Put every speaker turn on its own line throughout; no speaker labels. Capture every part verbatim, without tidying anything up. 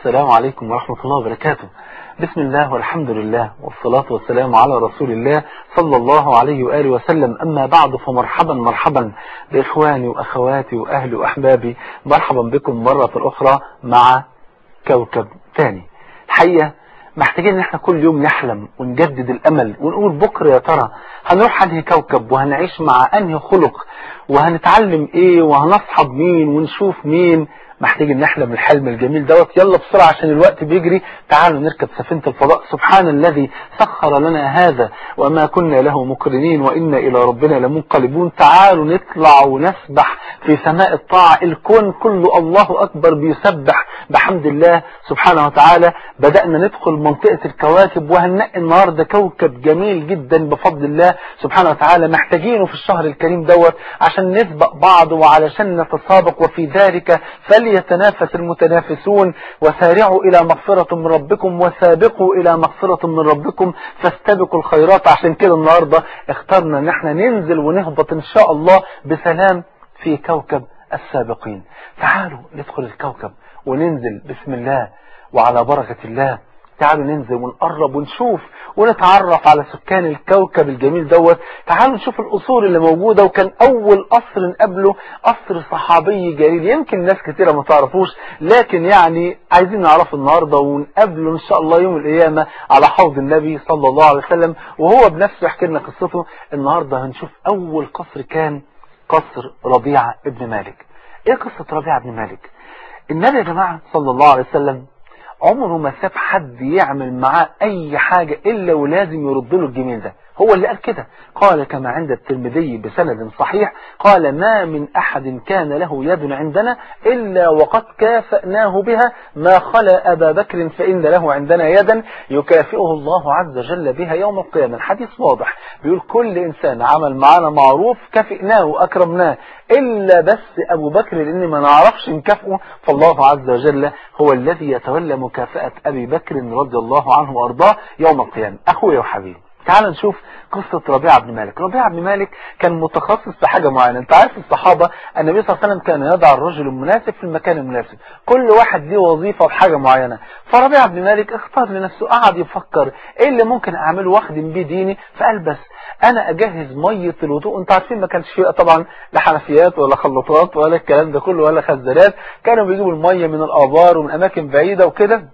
السلام عليكم ورحمة الله وبركاته. بسم الله والحمد لله والصلاة والسلام على رسول الله صلى الله عليه وآله وسلم. أما بعد، فمرحبا مرحبا بإخواني وأخواتي وأهلي وأحبابي، مرحبا بكم مرة أخرى مع كوكب تاني. الحقيقة محتاجين ان احنا كل يوم نحلم ونجدد الامل ونقول بكرة يا ترى هنروح انهي كوكب وهنعيش مع انهي خلق وهنتعلم ايه وهنصحب مين ونشوف مين. محتاجين نحلم الحلم الجميل دوت. يلا بسرعة عشان الوقت بيجري، تعالوا نركب سفينة الفضاء. سبحان الذي سخر لنا هذا وما كنا له مقرنين وإنا إلى ربنا لمنقلبون. تعالوا نطلع ونسبح في سماء الطاعة. الكون كله الله أكبر بيسبح بحمد الله سبحانه وتعالى. بدأنا ندخل منطقة الكواكب وهننقي النهاردة كوكب جميل جدا بفضل الله سبحانه وتعالى، محتاجينه في الشهر الكريم دوت عشان نسبق بعض وعلشان نتسابق، وفي ذلك فليتنافس المتنافسون. وسارعوا إلى مغفرة من ربكم وسابقوا إلى مغفرة من ربكم فاستبقوا الخيرات. عشان كده النهاردة اخترنا ان احنا ننزل ونهبط ان شاء الله بسلام في كوكب السابقين. تعالوا ندخل الكوكب وننزل بسم الله وعلى بركة الله. تعالوا ننزل ونقرب ونشوف ونتعرف على سكان الكوكب الجميل دوت. تعالوا نشوف الأصول اللي موجودة. وكان أول قصر نقابله قصر صحابي جليل، يمكن ناس كتيرة ما تعرفوش، لكن يعني عايزين نعرفه النهاردة ونقابله إن شاء الله يوم القيامة على حوض النبي صلى الله عليه وسلم، وهو بنفسه يحكي لنا قصته. النهاردة هنشوف أول قصر كان قصر ربيعة ابن مالك. إيه قصة ربيعة ابن مالك؟ النبي يا جماعة صلى الله عليه وسلم عمره ما ساب حد يعمل معاه اي حاجة الا ولازم يرد له الجميل ده. هو اللي قال كده، قال كما عند الترمذي بسند صحيح، قال ما من احد كان له يد عندنا الا وقد كافأناه بها ما خلا ابا بكر فان له عندنا يدا يكافئه الله عز وجل بها يوم القيامة. الحديث واضح بيقول كل انسان عمل معنا معروف كافئناه واكرمناه الا بس ابو بكر، لان ما نعرفش نكافئه، فالله عز وجل هو الذي يتولى مكافأة ابي بكر رضي الله عنه وارضاه يوم القيامة. اخويا وحبيبي، تعال نشوف قصة ربيعة بن مالك. ربيعة بن مالك كان متخصص في حاجة معينة. انت عارف الصحابة النبي صلى الله عليه وسلم كان يضع الرجل المناسب في المكان المناسب، كل واحد ليه وظيفة وحاجة معينة. فربيعة بن مالك اختار لنفسه، قعد يفكر ايه اللي ممكن اعمله واخدم بيه ديني. فقال بس انا اجهز مية الوضوء. انت عارفين ما كانش فيه طبعا لا حنفيات ولا خلاطات ولا الكلام ده كله ولا خزانات، كانوا بيجيبوا المية من الابار ومن اماكن بعيدة وكده.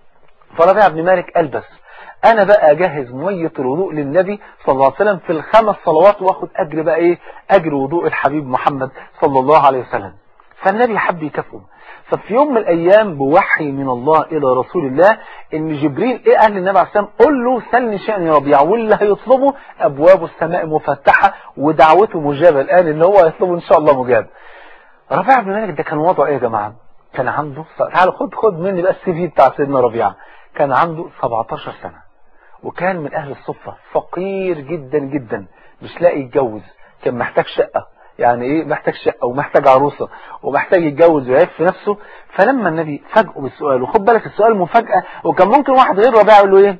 فربيعة بن مالك قال بس انا بقى اجهز مية الوضوء للنبي صلى الله عليه وسلم في الخمس صلوات، واخد اجر بقى ايه، اجر وضوء الحبيب محمد صلى الله عليه وسلم. فالنبي حب يكافئه. ففي يوم من الايام بوحي من الله الى رسول الله ان جبريل ايه قال للنبي عليه السلام، قل له سلني شأني ربيعة، واللي هيطلبه ابواب السماء مفتحة ودعوته مجابة. الان اللي هو هيطلبه ان شاء الله مجاب. ربيعة بن مالك ده كان وضعه ايه يا جماعة؟ كان عنده، تعالوا خد خد مني بقى السي في بتاع سيدنا ربيعة. كان عنده سبعتاشر سنة وكان من اهل الصفة، فقير جدا جدا، مش لاقي يتجوز، كان محتاج شقة. يعني ايه محتاج شقة ومحتاج عروسة ومحتاج يتجوز ويعيش في نفسه. فلما النبي فاجئه بالسؤال، وخد بالك السؤال مفاجأة، وكان ممكن واحد غير ربيعة يقول له ايه،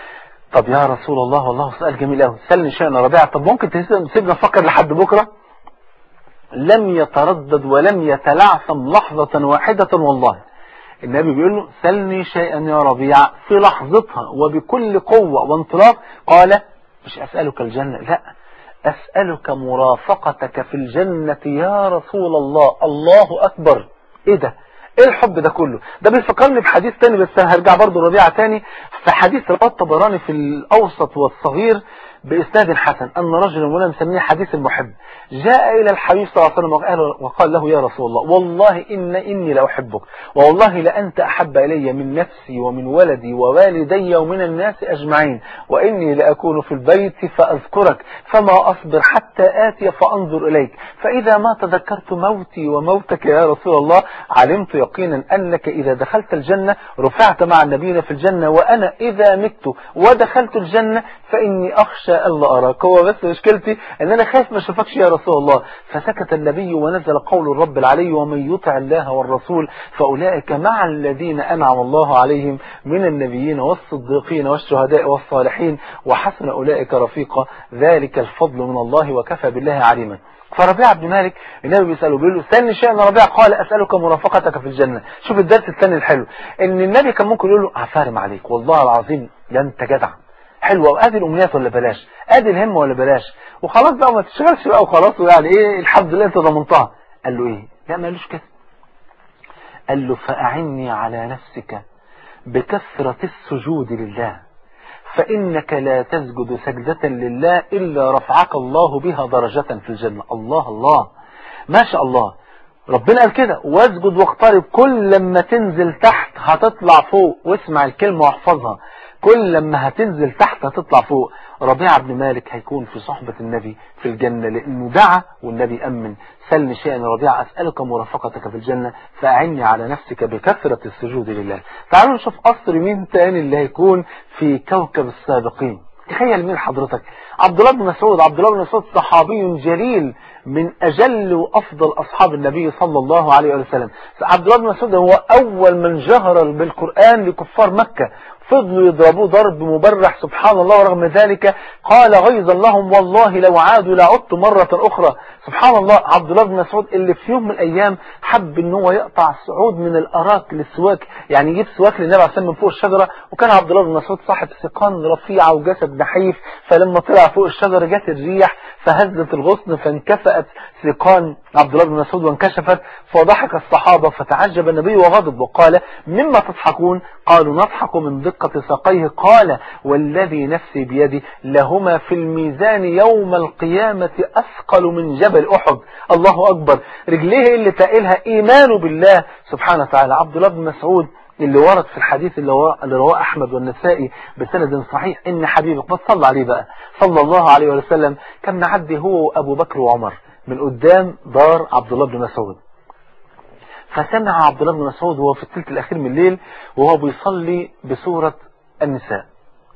طب يا رسول الله والله سؤال جميل قوي، سألني شأن ربيعة، طب ممكن تسيبنا نفكر لحد بكرة؟ لم يتردد ولم يتلعثم لحظة واحدة. والله النبي بيقول له سلني شيئا يا ربيعة. في لحظتها وبكل قوة وانطلاق قال مش أسألك الجنة، لا أسألك مرافقتك في الجنة يا رسول الله. الله أكبر. إيه ده؟ إيه الحب ده كله؟ ده بيفكرني بحديث تاني، بس هرجع برضو ربيعة تاني. في حديث رواه الطبراني في الأوسط والصغير بإسناد حسن أن رجلا، ولا نسميه حديث المحب، جاء إلى الحبيب صلى الله عليه وسلم وقال, وقال له يا رسول الله والله إن إني لأحبك، والله لأنت أحب إلي من نفسي ومن ولدي ووالدي ومن الناس أجمعين، وإني لأكون في البيت فأذكرك فما أصبر حتى آتي فأنظر إليك، فإذا ما تذكرت موتي وموتك يا رسول الله علمت يقينا أنك إذا دخلت الجنة رفعت مع النبيين في الجنة، وأنا إذا مت ودخلت الجنة فإني أخشى ألا أراك. هو بس مشكلتي أن أنا خايف ما أشوفكش يا رسول الله. فسكت النبي ونزل قول الرب العلي ومن يطع الله والرسول فأولئك مع الذين أنعم الله عليهم من النبيين والصديقين والشهداء والصالحين وحسن أولئك رفيقا ذلك الفضل من الله وكفى بالله عليما. فربيعة بن مالك النبي بيسأله بيقول له سألني شيئا يا ربيعة، قال أسألك مرافقتك في الجنة. شوف الدرس الثاني الحلو، ان النبي كان ممكن يقول له عفارم عليك والله العظيم ده انت جدع، حلوة وادي الامنيات ولا بلاش، ادي الهمة ولا بلاش، وخلاص بقى ما تشتغلش بقى وخلاص، ويعني ايه الحمد لله انت ضمنتها. قال له ايه؟ لا ما قالوش كده، قال له فأعني على نفسك بكثرة السجود لله، فإنك لا تسجد سجدة لله إلا رفعك الله بها درجة في الجنة. الله الله ما شاء الله، ربنا قال كده واسجد واقترب، كل لما تنزل تحت هتطلع فوق، واسمع الكلمة واحفظها، كل لما هتنزل تحت هتطلع فوق. ربيعة بن مالك هيكون في صحبة النبي في الجنة لأنه دعا والنبي أمن. سلني شيئا يا ربيعة أسألك مرافقتك في الجنة فأعني على نفسك بكثرة السجود لله. تعالوا نشوف قصر مين تاني اللي هيكون في كوكب السابقين. تخيل مين حضرتك؟ عبد الله بن مسعود. عبد الله بن مسعود صحابي جليل من أجل وأفضل أصحاب النبي صلى الله عليه وسلم. عبد الله بن مسعود هو أول من جهر بالقرآن لكفار مكة، فضلوا يضربوه ضرب مبرح سبحان الله، ورغم ذلك قال غيظا لهم والله لو عادوا لعدت مرة أخرى. سبحان الله. عبد الله بن مسعود اللي في يوم من الأيام حب ان هو يقطع سعود من الأراك للسواك، يعني يجيب سواك للنبي عليه الصلاة والسلام من فوق الشجرة، وكان عبد الله بن مسعود صاحب سيقان رفيعة وجسد نحيف، فلما طلع فوق الشجرة جت الريح فهزت الغصن فانكفأت سيقان عبد الله بن مسعود وانكشفت، فضحك الصحابة فتعجب النبي وغضب وقال مما تضحكون؟ قالوا نضحك من دقة ساقيه. قال والذي نفسي بيدي لهما في الميزان يوم القيامة أثقل من جبل أحد. الله أكبر. رجليه اللي تقلها إيمانه بالله سبحانه وتعالى. عبد الله بن مسعود اللي ورد في الحديث اللي رواه أحمد والنسائي بسند صحيح إن حبيبك ما تصلى عليه بقى صلى الله عليه وسلم كان معدي هو وأبو بكر وعمر من قدام دار عبد الله بن مسعود، فسمع عبد الله بن مسعود وهو في الثلث الأخير من الليل وهو بيصلي بسورة النساء،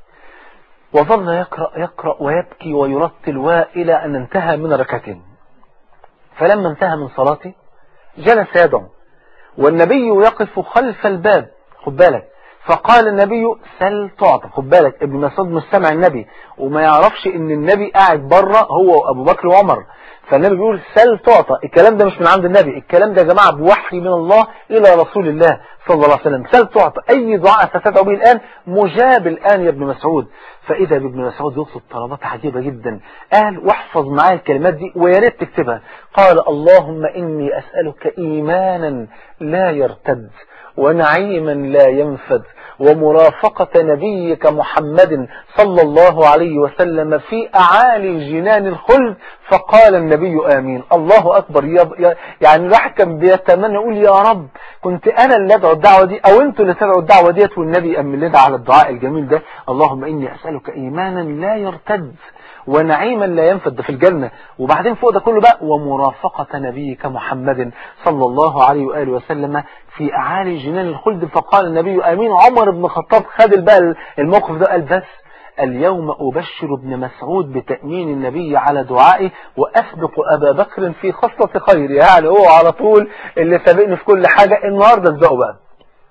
وظل يقرأ يقرأ ويبكي ويرتل إلى أن انتهى من ركعتين. فلما انتهى من صلاته جلس يدعو والنبي يقف خلف الباب، خد بالك، فقال النبي سل تعطى. خد بالك ابن مسعود مش سمع النبي وما يعرفش ان النبي قاعد بره هو وابو بكر وعمر، فالنبي بيقول سل تعطى. الكلام ده مش من عند النبي، الكلام ده يا جماعه بوحي من الله الى رسول الله صلى الله عليه وسلم. سل تعطى، اي دعاء ستدعو به الان مجاب الان يا ابن مسعود. فاذا بابن مسعود يطلب طلبات عجيبه جدا، قال واحفظ معايا الكلمات دي ويا ريت تكتبها. قال اللهم اني اسالك ايمانا لا يرتد ونعيما لا ينفد ومرافقة نبيك محمد صلى الله عليه وسلم في أعالي جنان الخلد. فقال النبي آمين. الله أكبر. يعني الواحد كان بيتمنى يقول يا رب كنت أنا اللي أدعو الدعوة دي أو أنتوا اللي تدعوا الدعوة ديت، والنبي أمن لنا على الدعاء الجميل ده. اللهم إني أسألك إيمانا لا يرتد ونعيما لا ينفد في الجنة، وبعدين فوق ده كله بقى ومرافقة نبيك محمد صلى الله عليه وآله وسلم في أعالي جنان الخلد. فقال النبي آمين. عمر بن الخطاب خد بقى الموقف ده، قال بس اليوم أبشر ابن مسعود بتأمين النبي على دعائه وأسبق أبا بكر في خصلة خير، يعني هو على طول اللي سابقني في كل حاجة، النهاردة اسبقوا بقى.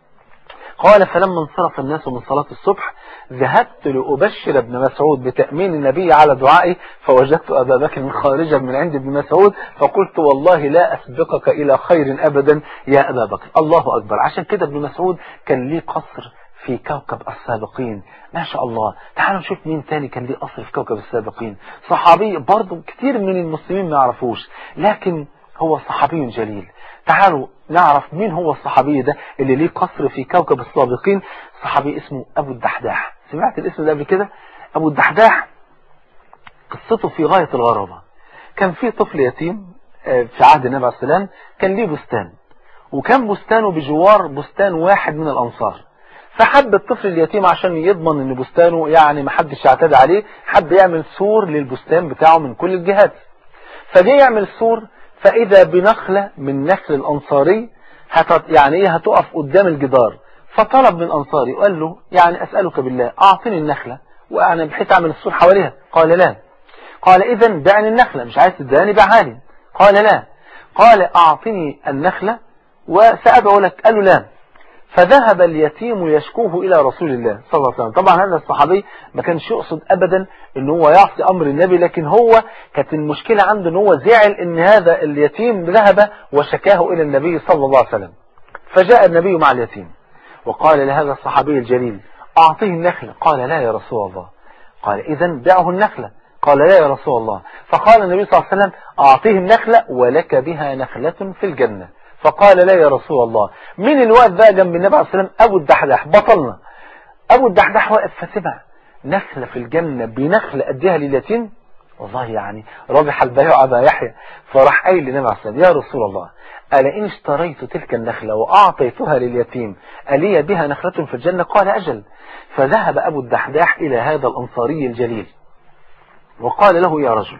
قال فلما انصرف الناس من صلاة الصبح ذهبت لأبشر ابن مسعود بتأمين النبي على دعائه فوجدت أبا بكر خارجا من عند ابن مسعود فقلت والله لا أسبقك إلى خير أبدا يا أبا بكر. الله أكبر. عشان كده ابن مسعود كان ليه قصر في كوكب السابقين ما شاء الله. تعالوا نشوف مين تاني كان ليه قصر في كوكب السابقين، صحابي برضو كتير من المسلمين ما يعرفوش لكن هو صحابي جليل. تعالوا نعرف مين هو الصحابي ده اللي ليه قصر في كوكب السابقين. صحابي اسمه أبو الدحداح. سمعت الاسم ده قبل كده؟ أبو الدحداح قصته في غاية الغرابة. كان في طفل يتيم في عهد النبي عليه السلام كان ليه بستان، وكان بستانه بجوار بستان واحد من الأنصار، فحب الطفل اليتيم عشان يضمن ان بستانه يعني ما حدش يعتدي عليه حب يعمل سور للبستان بتاعه من كل الجهات. فجاء يعمل سور فإذا بنخلة من نخل الأنصاري هت يعني ايه هتقف قدام الجدار، فطلب من أنصاري وقال له يعني أسألك بالله أعطني النخلة وأنا بحيث أعمل السور حواليها. قال لا. قال إذا دعني النخلة، مش عايز تداني بعالي. قال لا. قال أعطني النخلة وسأدعو لك. قال له لا. فذهب اليتيم يشكوه إلى رسول الله صلى الله عليه وسلم. طبعا هذا الصحابي ما كانش يقصد أبدا ان هو يعصي أمر النبي، لكن هو كانت المشكلة عنده ان هو زعل ان هذا اليتيم ذهب وشكاه إلى النبي صلى الله عليه وسلم. فجاء النبي مع اليتيم وقال لهذا الصحابي الجليل أعطيه النخلة. قال لا يا رسول الله. قال إذن دعه النخلة. قال لا يا رسول الله. فقال النبي صلى الله عليه وسلم أعطيه النخلة ولك بها نخلة في الجنة. فقال لا يا رسول الله. من الوقت بقى جنب النبي عليه الصلاة والسلام أبو الدحداح بطلنا. أبو الدحداح واقف فسمع نخلة في الجنة بنخلة أديها لليتيم. والله يعني ربح البيع أبا يحيى. فراح قايل للنبي عليه الصلاة والسلام يا رسول الله ألا إن اشتريت تلك النخلة وأعطيتها لليتيم ألي بها نخلة في الجنة؟ قال أجل. فذهب أبو الدحداح إلى هذا الأنصاري الجليل وقال له يا رجل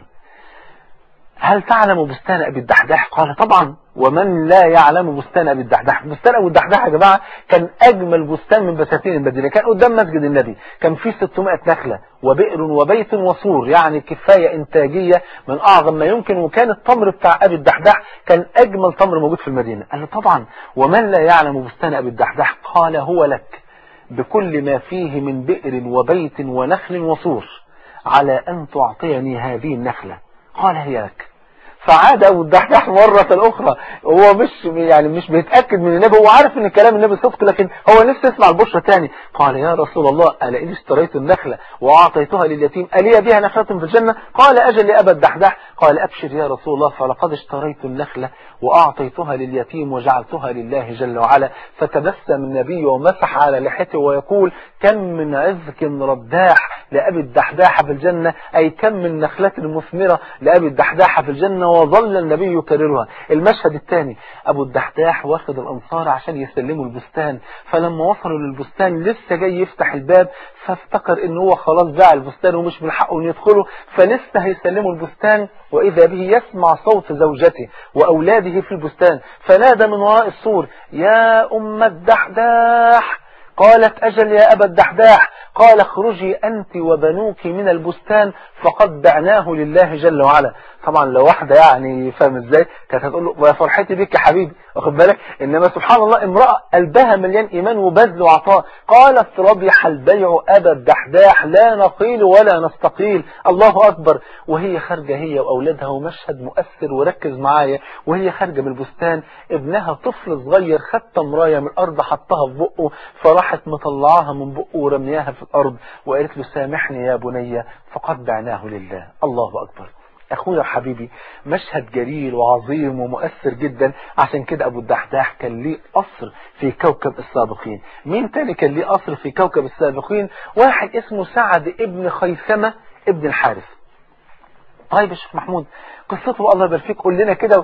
هل تعلم بستان أبي الدحداح؟ قال طبعا، ومن لا يعلم بستان أبي الدحداح. بستان أبي الدحداح يا جماعة كان أجمل بستان من بساتين المدينة، كان قدام مسجد النبي، كان فيه ستمائة نخلة وبئر وبيت وسور، يعني كفاية إنتاجية من أعظم ما يمكن. وكان التمر بتاع أبي الدحداح كان أجمل تمر موجود في المدينة. قال له طبعا، ومن لا يعلم بستان أبي الدحداح؟ قال هو لك بكل ما فيه من بئر وبيت ونخل وسور على أن تعطيني هذه النخلة. قال هي لك. فعاد أبو الدحداح مرة أخرى، هو مش يعني مش بيتأكد من النبي، هو عارف ان كلام النبي صدق، لكن هو نفسه يسمع البشرة تاني. قال يا رسول الله ألا إن اشتريت النخلة وأعطيتها لليتيم ألي بها نخلة في الجنة؟ قال أجل يا أبا الدحداح. قال أبشر يا رسول الله فلقد اشتريت النخلة وأعطيتها لليتيم وجعلتها لله جل وعلا. فتبسم النبي ومسح على لحيته ويقول كم من عزك رداح لأبي الدحداح في الجنة، أي كم من نخلة مثمرة لأبي الدحداح في الجنة. وظل النبي يكررها. المشهد الثاني أبو الدحداح واخد الأنصار عشان يسلموا البستان، فلما وصلوا للبستان لسه جاي يفتح الباب فافتكر ان هو خلاص باع البستان ومش من حقه ان يدخله، فلسه هيسلموا البستان وإذا به يسمع صوت زوجته وأولاده في البستان، فنادى من وراء السور يا أم الدحداح. قالت أجل يا أبا الدحداح. قال اخرجي أنت وبنوك من البستان فقد بعناه لله جل وعلا. طبعا لو واحدة يعني فاهم ازاي كانت هتقول له يا فرحتي بيك يا حبيبي، واخد بالك، انما سبحان الله امرأة قلبها مليان ايمان وبذل وعطاء. قالت ربح البيع أبا الدحداح لا نقيل ولا نستقيل. الله أكبر. وهي خارجة هي وأولادها، ومشهد مؤثر وركز معايا، وهي خارجة من البستان ابنها طفل صغير خد تمراية من الأرض حطها في بقه، فراحت مطلعاها من بقه ورمياها في الأرض وقالت له سامحني يا بني فقد بعناه لله. الله أكبر. أخويا حبيبي مشهد جليل وعظيم ومؤثر جدا. عشان كده أبو الدحداح كان ليه قصر في كوكب السابقين. مين تاني كان ليه قصر في كوكب السابقين؟ واحد اسمه سعد ابن خيثمة ابن الحارث. طيب يا شيخ محمود قصته الله يبارك فيك قول لنا كده،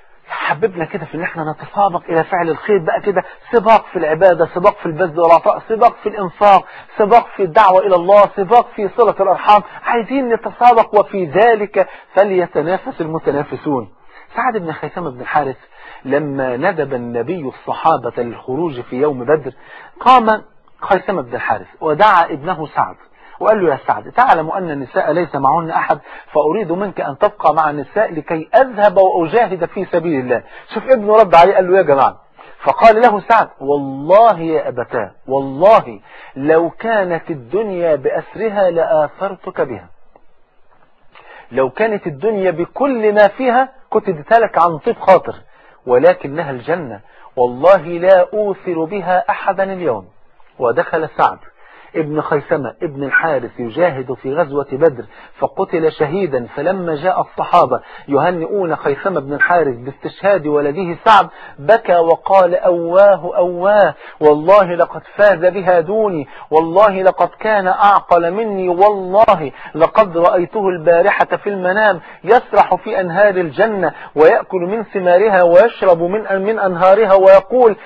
حببنا كده في ان احنا نتسابق الى فعل الخير بقى كده، سباق في العبادة، سباق في البذل والعطاء، سباق في الانفاق، سباق في الدعوة الى الله، سباق في صلة الارحام. عايزين نتسابق وفي ذلك فليتنافس المتنافسون. سعد بن خيثمة بن الحارث لما ندب النبي الصحابة للخروج في يوم بدر قام خيثمة بن الحارث ودعا ابنه سعد وقال له يا سعد تعلم أن النساء ليس معهن أحد، فأريد منك أن تبقى مع النساء لكي أذهب وأجاهد في سبيل الله. شوف ابنه رد عليه قال له يا جماعة، فقال له سعد والله يا أبتاه والله لو كانت الدنيا بأسرها لآثرتك بها، لو كانت الدنيا بكل ما فيها كنت اديتلك عن طيب خاطر، ولكنها الجنة والله لا أوثر بها أحدا اليوم. ودخل سعد ابن خيثمة ابن الحارث يجاهد في غزوة بدر فقتل شهيدا. فلما جاء الصحابة يهنئون خيثمة بن الحارث باستشهاد ولده سعد بكى وقال أواه أواه والله لقد فاز بها دوني، والله لقد كان أعقل مني، والله لقد رأيته البارحة في المنام يسرح في أنهار الجنة ويأكل من ثمارها ويشرب من من أنهارها ويقول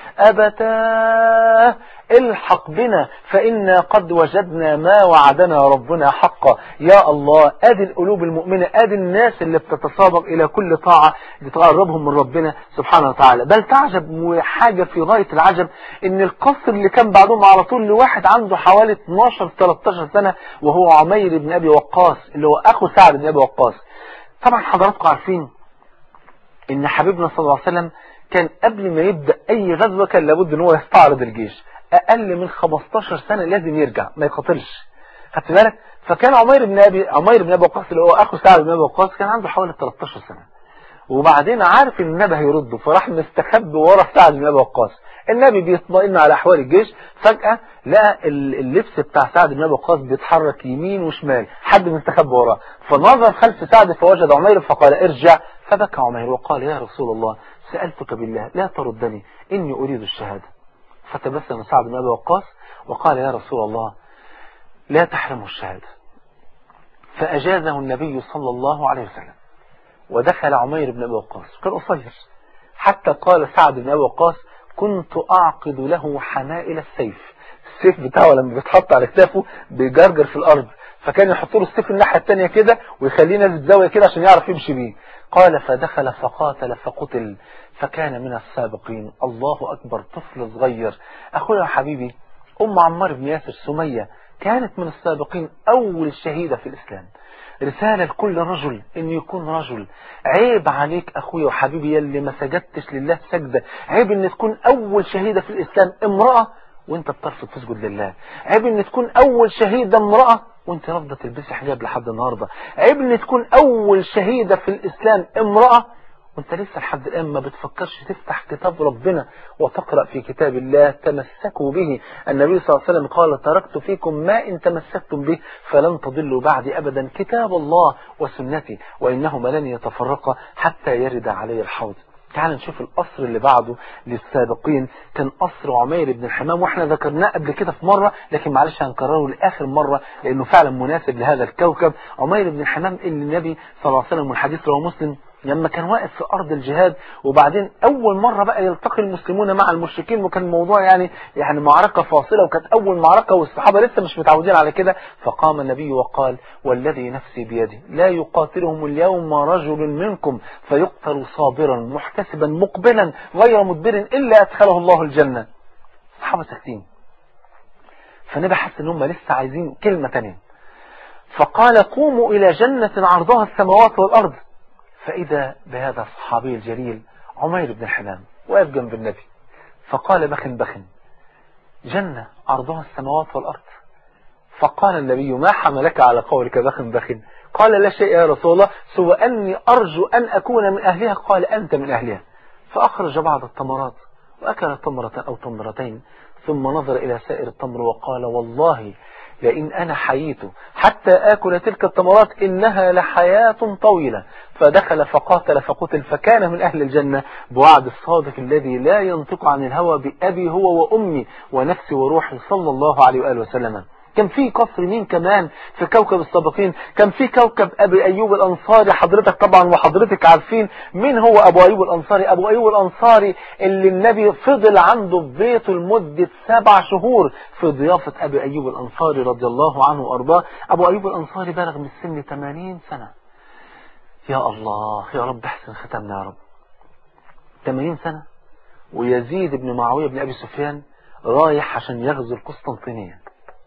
أبتاه الحق بنا فإنا قد وجدنا ما وعدنا ربنا حقا. يا الله ادي القلوب المؤمنة، ادي الناس اللي بتتسابق الى كل طاعة لتقربهم من ربنا سبحانه وتعالى. بل تعجب وحاجة في غاية العجب ان القصر اللي كان بعدهم على طول لواحد عنده حوالي اثناشر ثلاثة عشر سنة وهو عمير بن ابي وقاص اللي هو اخو سعد بن ابي وقاص. طبعا حضراتكم عارفين ان حبيبنا صلى الله عليه وسلم كان قبل ما يبدأ أي غزوة كان لابد أن هو يستعرض الجيش، أقل من خمستاشر سنة لازم يرجع ما يقاتلش. خدت بالك؟ فكان عمير بن أبي عمير بن أبي وقاص اللي هو أخو سعد بن أبي وقاص كان عنده حوالي تلتاشر سنة، وبعدين عارف ان النبي هيرده فراح مستخبي ورا سعد بن ابي وقاص. النبي بيطمئن على احوال الجيش، فجأة لقى اللبس بتاع سعد بن ابي وقاص بيتحرك يمين وشمال، حد مستخبي وراه، فنظر خلف سعد فوجد عمير فقال ارجع، فبكى عمير وقال يا رسول الله سألتك بالله لا تردني اني اريد الشهادة. فتبسم سعد بن ابي وقاص وقال يا رسول الله لا تحرموا الشهادة. فأجازه النبي صلى الله عليه وسلم، ودخل عمير بن أبي وقاص كان قصير، حتى قال سعد بن أبي وقاص كنت أعقد له حمائل السيف، السيف بتاعه لما بيتحط على كتافه بيجرجر في الأرض، فكان يحط له السيف الناحية التانية كده ويخليه نازل زاوية كده عشان يعرف يمشي بيه. قال فدخل فقاتل فقتل فكان من السابقين. الله أكبر، طفل صغير. أخويا حبيبي أم عمار بن ياسر سمية كانت من السابقين، أول شهيدة في الإسلام. رسالة لكل رجل ان يكون رجل. عيب عليك اخويا وحبيبي يلي ما سجدتش لله سجدة، عيب ان تكون اول شهيدة في الاسلام امرأة وانت بترفض تسجد لله، عيب ان تكون اول شهيدة امرأة وانت رافضة تلبسي حجاب لحد النهاردة، عيب ان تكون اول شهيدة في الاسلام امرأة وانت لسه لحد الآن ما بتفكرش تفتح كتاب ربنا وتقرأ في كتاب الله. تمسكوا به. النبي صلى الله عليه وسلم قال تركت فيكم ما إن تمسكتم به فلن تضلوا بعدي أبدا، كتاب الله وسنتي وإنهما لن يتفرقا حتى يرد علي الحوض. تعال نشوف القصر اللي بعده للسابقين، كان قصر عمير بن الحمام، واحنا ذكرناه قبل كده في مرة لكن معلش هنكرره لآخر مرة لأنه فعلا مناسب لهذا الكوكب. عمير بن الحمام اللي النبي صلى الله عليه وسلم والحديث رواه مسلم لما كان واقف في أرض الجهاد، وبعدين أول مرة بقى يلتقي المسلمون مع المشركين، وكان الموضوع يعني يعني معركة فاصلة، وكانت أول معركة والصحابة لسه مش متعودين على كده. فقام النبي وقال والذي نفسي بيده لا يقاتلهم اليوم رجل منكم فيقتل صابرا محتسبا مقبلا غير مدبر إلا أدخله الله الجنة. الصحابة ساكتين، فالنبي حس ان هم لسه عايزين كلمة تانية، فقال قوموا إلى جنة عرضها السماوات والأرض. فإذا بهذا الصحابي الجليل عمير بن الحمام واقف جنب النبي، فقال بخن بخن جنة عرضها السماوات والأرض. فقال النبي ما حملك على قولك بخن بخن؟ قال لا شيء يا رسول الله سوى أني أرجو أن أكون من أهلها. قال أنت من أهلها. فأخرج بعض التمرات وأكل تمرة أو تمرتين ثم نظر إلى سائر التمر وقال والله لئن أنا حييت حتى آكل تلك التمرات إنها لحياة طويلة. فدخل فقاتل فقتل فكان من أهل الجنة بوعد الصادق الذي لا ينطق عن الهوى بأبي هو وأمي ونفسي وروحي صلى الله عليه وآله وسلم. كان في قصر مين كمان في كوكب السابقين؟ كان في كوكب أبي أيوب الأنصاري. حضرتك طبعا وحضرتك عارفين مين هو أبو أيوب الأنصاري. أبو أيوب الأنصاري اللي النبي فضل عنده في بيته لمدة سبع شهور في ضيافة أبي أيوب الأنصاري رضي الله عنه وأرضاه. أبو أيوب الأنصاري بلغ من السن ثمانين سنة. يا الله يا رب احسن ختمنا يا رب. ثمانين سنة ويزيد بن معاوية بن أبي سفيان رايح عشان يغزو القسطنطينية.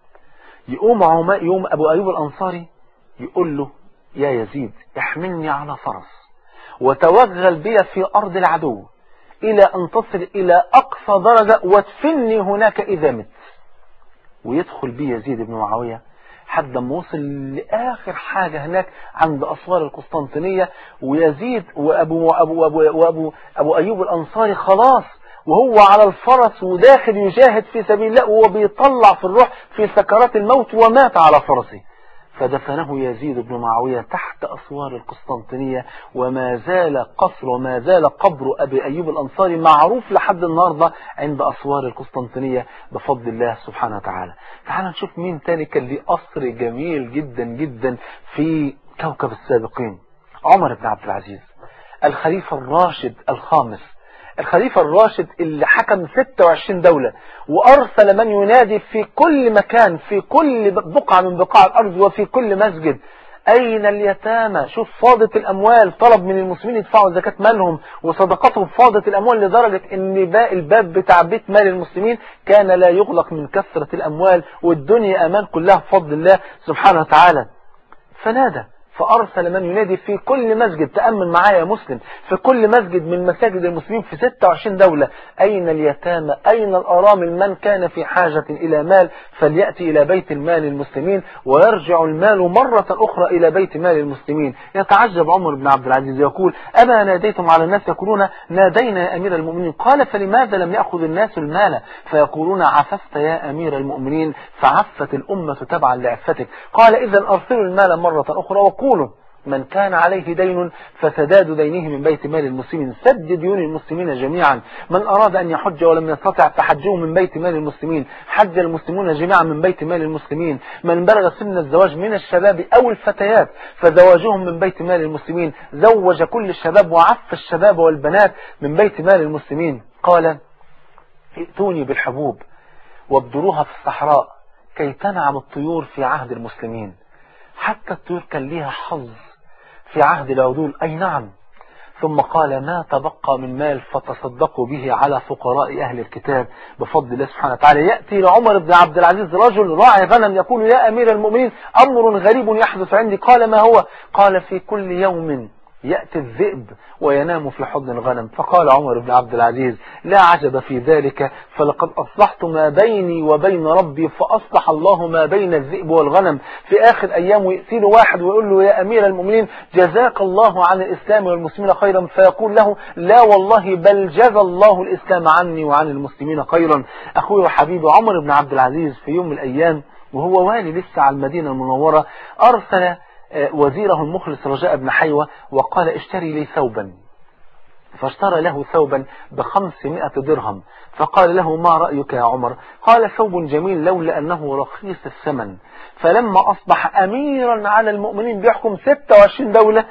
يقوم يوم أبو أيوب الأنصاري يقول له يا يزيد احملني على فرس وتوغل بي في أرض العدو إلى أن تصل إلى أقصى درجة وادفني هناك إذا مت. ويدخل بي يزيد بن معاوية حتى ما وصل لآخر حاجة هناك عند أسوار القسطنطينية. ويزيد وأبو, وأبو, وأبو, وأبو أبو أيوب الأنصاري خلاص وهو على الفرس وداخل يجاهد في سبيل الله وهو بيطلع في الروح في سكرات الموت ومات على فرسه. فدفنه يزيد بن معاوية تحت أسوار القسطنطينية. وما زال قصر وما زال قبر أبي أيوب الأنصاري معروف لحد النهاردة عند أسوار القسطنطينية بفضل الله سبحانه وتعالى. تعال نشوف مين تاني كان ليه قصر جميل جدا جدا في كوكب السابقين. عمر بن عبد العزيز الخليفة الراشد الخامس، الخليفة الراشد اللي حكم ستة وعشرين دولة وأرسل من ينادي في كل مكان في كل بقعة من بقاع الأرض وفي كل مسجد أين اليتامى. شوف فاضت الأموال، طلب من المسلمين يدفعوا زكاة مالهم وصدقاتهم. فاضت الأموال لدرجة أن باقي الباب بتاع بيت مال المسلمين كان لا يغلق من كثرة الأموال والدنيا أمان كلها بفضل الله سبحانه وتعالى. فنادى فأرسل من ينادي في كل مسجد، تأمن معايا يا مسلم، في كل مسجد من مساجد المسلمين في ستة وعشرين دولة: أين اليتامى؟ أين الأرامل؟ من كان في حاجة إلى مال فليأتي إلى بيت المال المسلمين، ويرجع المال مرة أخرى إلى بيت مال المسلمين. يتعجب عمر بن عبد العزيز يقول: أما ناديتم على الناس؟ يقولون: نادينا يا أمير المؤمنين. قال: فلماذا لم يأخذ الناس المال؟ فيقولون: عففت يا أمير المؤمنين، فعفت الأمة تبعا لعفتك. قال: إذا أرسلوا المال مرة أخرى وقولوا: من كان عليه دين فسداد دينه من بيت مال المسلمين، سد ديون المسلمين جميعا. من أراد أن يحج ولم يستطع فحجه من بيت مال المسلمين، حج المسلمون جميعا من بيت مال المسلمين. من بلغ سن الزواج من الشباب أو الفتيات فزواجهم من بيت مال المسلمين، زوج كل الشباب وعف الشباب والبنات من بيت مال المسلمين. قال: ائتوني بالحبوب وابدروها في الصحراء كي تنعم الطيور في عهد المسلمين. حتى الطيور كان ليها حظ في عهد العدول، أي نعم. ثم قال: ما تبقى من مال فتصدقوا به على فقراء أهل الكتاب بفضل الله سبحانه وتعالى. يأتي لعمر بن عبد العزيز رجل راعي غنم يقول: يا أمير المؤمنين، أمر غريب يحدث عندي. قال: ما هو؟ قال: في كل يوم يأتي الذئب وينام في حضن الغنم. فقال عمر بن عبد العزيز: لا عجب في ذلك، فلقد أصلحت ما بيني وبين ربي فأصلح الله ما بين الذئب والغنم. في آخر أيام يأتي له واحد ويقول له: يا أمير المؤمنين، جزاك الله عن الإسلام والمسلمين خيرا. فيقول له: لا والله، بل جزى الله الإسلام عني وعن المسلمين خيرا. أخوي وحبيبي عمر بن عبد العزيز في يوم من الأيام وهو والي لسه على المدينة المنورة أرسل وزيره المخلص رجاء بن حيوة وقال: اشتري لي ثوبا. فاشترى له ثوبا بخمسمائة درهم. فقال له: ما رأيك يا عمر؟ قال: ثوب جميل لولا أنه رخيص الثمن. فلما أصبح أميرا على المؤمنين بيحكم ستة وعشرين دولة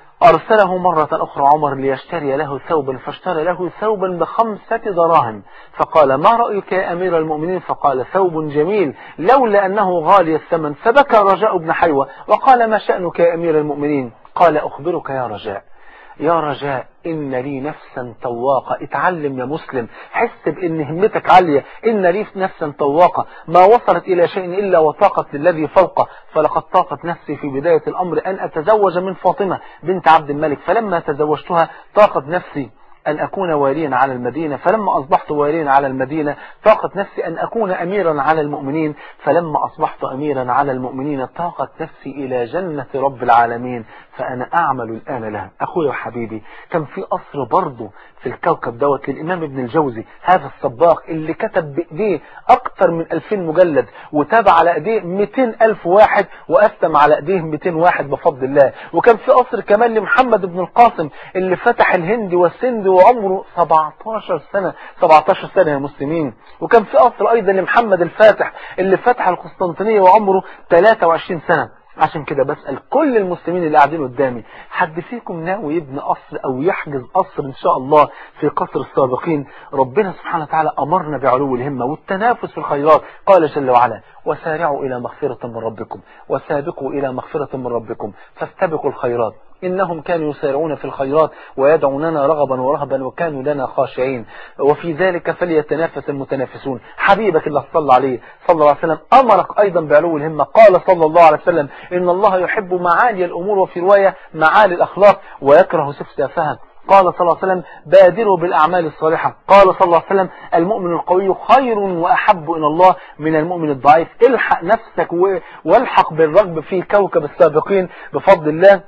أرسله مرة أخرى عمر ليشتري له ثوبا، فاشترى له ثوبا بخمسة دراهم. فقال: ما رأيك يا أمير المؤمنين؟ فقال: ثوب جميل لولا أنه غالي الثمن. فبكى رجاء بن حيوة وقال: ما شأنك يا أمير المؤمنين؟ قال: أخبرك يا رجاء، يا رجاء إن لي نفسا طواقة. اتعلم يا مسلم، حس بإن همتك عالية. إن لي نفسا طواقة ما وصلت إلى شيء إلا وطاقت للذي فوقه. فلقد طاقت نفسي في بداية الأمر أن أتزوج من فاطمة بنت عبد الملك، فلما تزوجتها طاقت نفسي أن أكون واليا على المدينة، فلما أصبحت واليا على المدينة طاقت نفسي أن أكون أميرا على المؤمنين، فلما أصبحت أميرا على المؤمنين طاقت نفسي إلى جنة رب العالمين، فأنا أعمل الآن لها. أخوي وحبيبي، كان في قصر برضه في الكوكب دوت للإمام ابن الجوزي، هذا الصباغ اللي كتب بإيديه أكثر من ألفين مجلد، وتابع على إيديه مئتين ألف واحد، وأستم على إيديه مئتين واحد بفضل الله. وكان في قصر كمان لمحمد بن القاسم اللي فتح الهند والسند وعمره سبعتاشر سنة، سبعتاشر سنة يا مسلمين. وكان في قصر أيضا لمحمد الفاتح اللي فتح القسطنطينية وعمره ثلاثة وعشرين سنة. عشان كده بسأل كل المسلمين اللي قاعدين قدامي، حد فيكم ناوي يبني قصر او يحجز قصر ان شاء الله في قصر السابقين؟ ربنا سبحانه وتعالى امرنا بعلو الهمة والتنافس في الخيرات. قال جل وعلا: وسارعوا الى مغفرة من ربكم وسابقوا الى مغفرة من ربكم فاستبقوا الخيرات إنهم كانوا يسارعون في الخيرات ويدعوننا رغبا ورهبا وكانوا لنا خاشعين وفي ذلك فليتنافس المتنافسون. حبيبك اللي صلى عليه صلى الله عليه وسلم أمرك أيضا بعلو الهمة. قال صلى الله عليه وسلم: إن الله يحب معالي الأمور، وفي رواية معالي الأخلاق، ويكره سفسافها. قال صلى الله عليه وسلم: بادروا بالأعمال الصالحة. قال صلى الله عليه وسلم: المؤمن القوي خير وأحب إلى الله من المؤمن الضعيف. الحق نفسك والحق بالرغب في كوكب السابقين بفضل الله.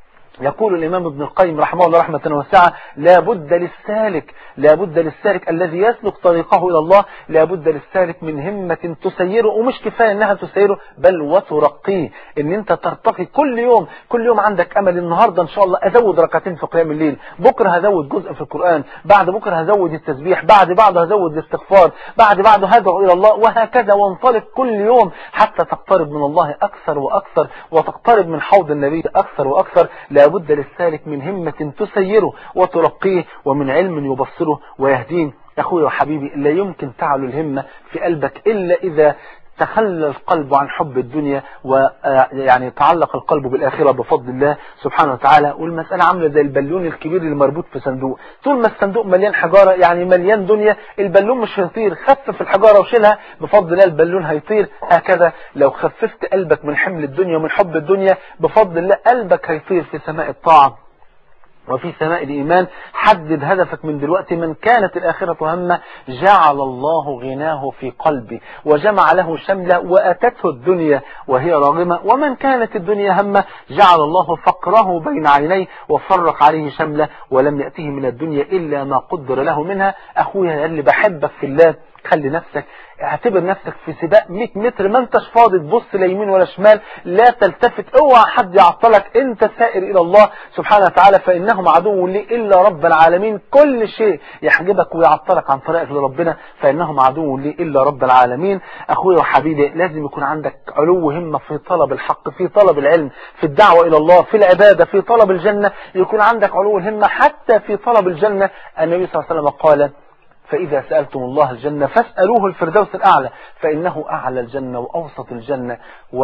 يقول الإمام ابن القيم رحمه الله رحمة واسعة: لا بد للسالك لا بد للسالك الذي يسلك طريقه إلى الله، لا بد للسالك من همة تسيره، ومش كفاية أنها تسيره بل وترقيه، إن أنت ترتقي كل يوم. كل يوم عندك أمل، النهاردة إن شاء الله أزود ركعتين في قيام الليل، بكرة هزود جزء في القرآن، بعد بكرة هزود التسبيح، بعد بعده هزود الاستغفار، بعد بعده هدعو إلى الله، وهكذا. وانطلق كل يوم حتى تقترب من الله أكثر وأكثر، وتقترب من حوض النبي أكثر وأكثر. لا بد للسالك من همة تسيره وترقيه، ومن علم يبصره ويهديه. أخوي وحبيبي، لا يمكن تعلو الهمة في قلبك إلا إذا تخلى القلب عن حب الدنيا ويعني تعلق القلب بالآخرة بفضل الله سبحانه وتعالى. والمسألة عاملة زي البالون الكبير اللي مربوط في صندوق، طول ما الصندوق مليان حجارة يعني مليان دنيا، البالون مش هيطير، خفف الحجارة وشيلها بفضل الله البالون هيطير. هكذا لو خففت قلبك من حمل الدنيا ومن حب الدنيا بفضل الله قلبك هيطير في سماء الطاعة وفي سماء الإيمان. حدد هدفك من دلوقتي، من كانت الآخرة همه جعل الله غناه في قلبي وجمع له شمله وأتته الدنيا وهي راغمة، ومن كانت الدنيا همه جعل الله فقره بين عينيه وفرق عليه شمله ولم يأته من الدنيا إلا ما قدر له منها. أخويا اللي بحبك في الله، خلي نفسك، اعتبر نفسك في سباق مية متر، ما انتش فاضي تبص لا يمين ولا شمال، لا تلتفت، اوعى حد يعطلك، انت سائر الى الله سبحانه وتعالى، فانهم عدو لي الا رب العالمين. كل شيء يحجبك ويعطلك عن طريقك لربنا فانهم عدو لي الا رب العالمين. اخويا وحبيبي لازم يكون عندك علو همة في طلب الحق، في طلب العلم، في الدعوة الى الله، في العبادة، في طلب الجنة، يكون عندك علو الهمة حتى في طلب الجنة. النبي صلى الله عليه وسلم قال: فإذا سألتم الله الجنة فاسألوه الفردوس الأعلى فإنه أعلى الجنة وأوسط الجنة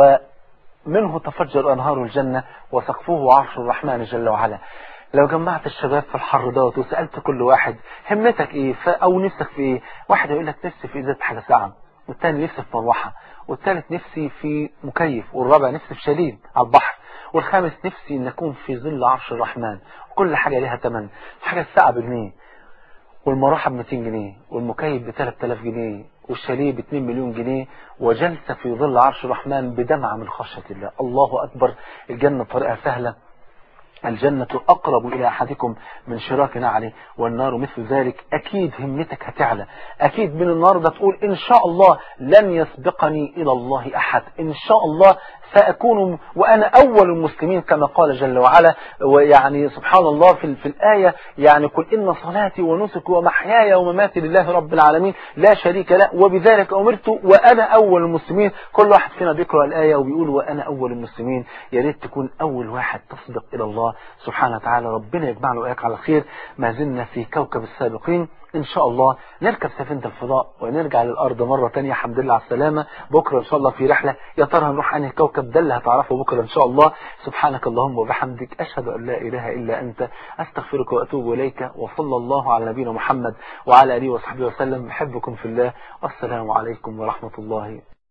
ومنه تفجر أنهار الجنة وسقفه عرش الرحمن جل وعلا. لو جمعت الشباب في الحر دوت وسألت كل واحد همتك إيه أو نفسك في إيه، واحد يقول لك نفسي في إزازة حاجة ساعة، والثاني نفسي في مروحة، والثالث نفسي في مكيف، والرابع نفسي في شاليه على البحر، والخامس نفسي إن أكون في ظل عرش الرحمن. كل حاجة لها ثمن، حاجة الساعة بجنيه، والمروحة ب مئتين جنيه، والمكيف ب ثلاثة آلاف جنيه، والشاليه ب اتنين مليون جنيه، وجلسة في ظل عرش الرحمن بدمعة من خشية الله. الله أكبر. الجنة طريقها سهلة، الجنة أقرب إلى أحدكم من شراك نعله والنار مثل ذلك. أكيد همتك هتعلى، أكيد من النهاردة تقول إن شاء الله لن يسبقني إلى الله أحد، إن شاء الله سأكون وأنا أول المسلمين كما قال جل وعلا. ويعني سبحان الله في, في الآية يعني قل إن صلاتي ونسكي ومحياي ومماتي لله رب العالمين لا شريك له وبذلك أمرت وأنا أول المسلمين. كل واحد فينا بيقرأ الآية وبيقول وأنا أول المسلمين. يا ريت تكون أول واحد تصدق إلى الله سبحانه وتعالى. ربنا يجمعنا وإياك على خير. ما زلنا في كوكب السابقين، إن شاء الله نركب سفينة الفضاء ونرجع للأرض مرة تانية. الحمد لله على السلامة. بكرة إن شاء الله في رحلة، يا ترى هنروح أنهي كوكب؟ ده اللي هتعرفه بكرة إن شاء الله. سبحانك اللهم وبحمدك، أشهد أن لا إله إلا أنت، أستغفرك وأتوب إليك، وصلى الله على نبينا محمد وعلى آله وصحبه وسلم. بحبكم في الله، والسلام عليكم ورحمة الله